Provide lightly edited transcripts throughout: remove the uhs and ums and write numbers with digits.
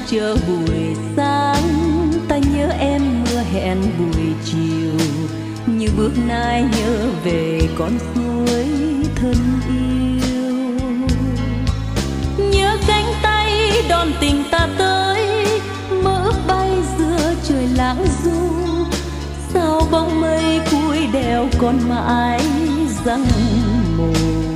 chờ buổi sáng, ta nhớ em mưa hẹn buổi chiều, như bước nay nhớ về con suối thân yêu. Nhớ cánh tay đón tình ta tới, mơ ước bay giữa trời lãng du, sao bóng mây cuối đèo còn mãi răng mồ.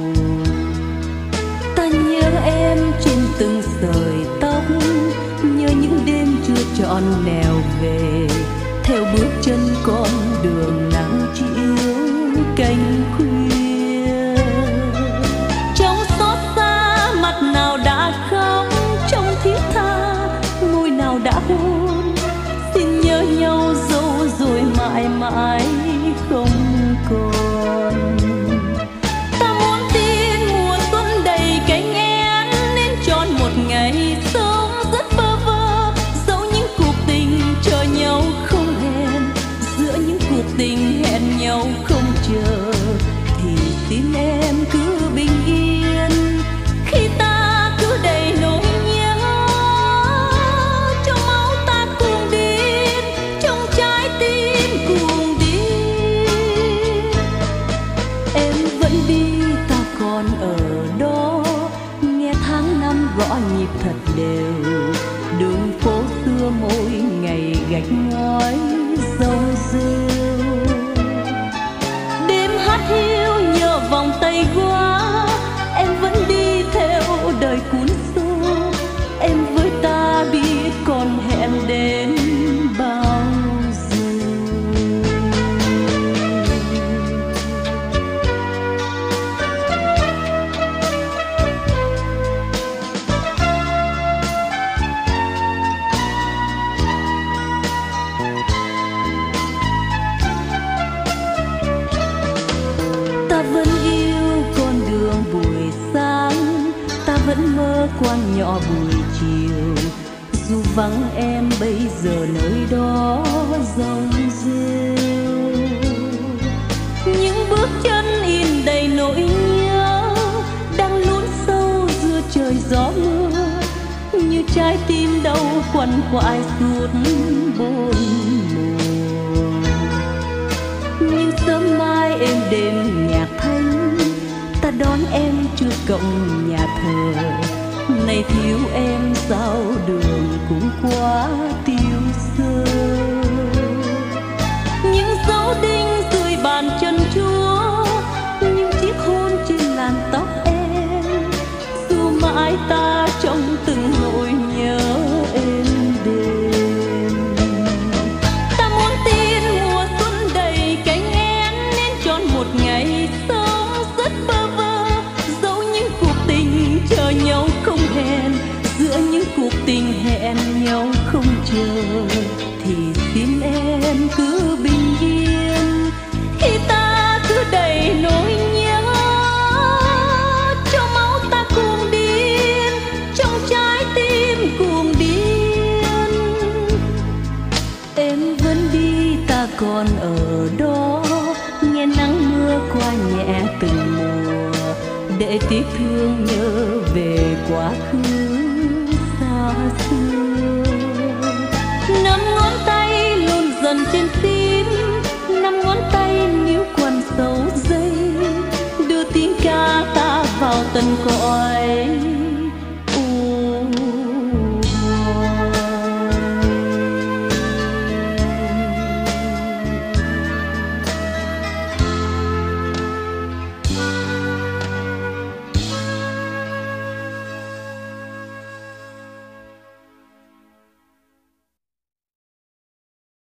Ta nhớ em trên từng sợi tóc, nhớ những đêm chưa trọn nẻo về, theo bước chân con đường nắng chiếu cánh khuya. Trong xót xa mặt nào đã khóc, trong thiết tha môi nào đã hôn, xin nhớ nhau dẫu rồi mãi mãi không còn. Ta muốn tin mùa xuân đầy cánh én, nên chọn một ngày sống rất bơ vơ, dẫu những cuộc tình chờ nhau không hẹn, giữa những cuộc tình hẹn nhau không chờ, thì xin em cứ bình yên khi ta cứ đầy nỗi nhớ. Trong máu ta cuồng điên, trong trái tim cuồng điên. Em vẫn đi, ta còn ở đó, nghe tháng năm gõ nhịp thật đều, đường phố xưa mỗi ngày gạch ngói râu rêu. Đêm hát hiu nhờ vòng tay qua, em vẫn đi theo đời cuốn xô, em với ta biết còn hẹn đến bao giờ. Ta vẫn yêu con đường buổi sáng, ta vẫn mơ quan nhỏ buổi chiều, dù vắng em bây giờ nơi đó rong rêu. Những bước chân in đầy nỗi nhớ, đang lún sâu giữa trời gió mưa, như trái tim đau quằn quại suốt bốn mùa. Nhưng sớm mai êm đêm nhạc thanh, ta đón em trước cổng nhà thờ, này thiếu em sao đường cũng quá tiêu sơ. Những dấu đinh dưới bàn chân Chúa, những chiếc hôn trên làn tóc em, dù mãi ta trong từng nỗi nhớ êm đềm. Ta muốn tin mùa xuân đầy cánh én, nên chọn một ngày sống rất bơ vơ, dẫu những cuộc tình chờ nhau không hẹn, giữa những cuộc tình hẹn nhau không chờ, thì xin em cứ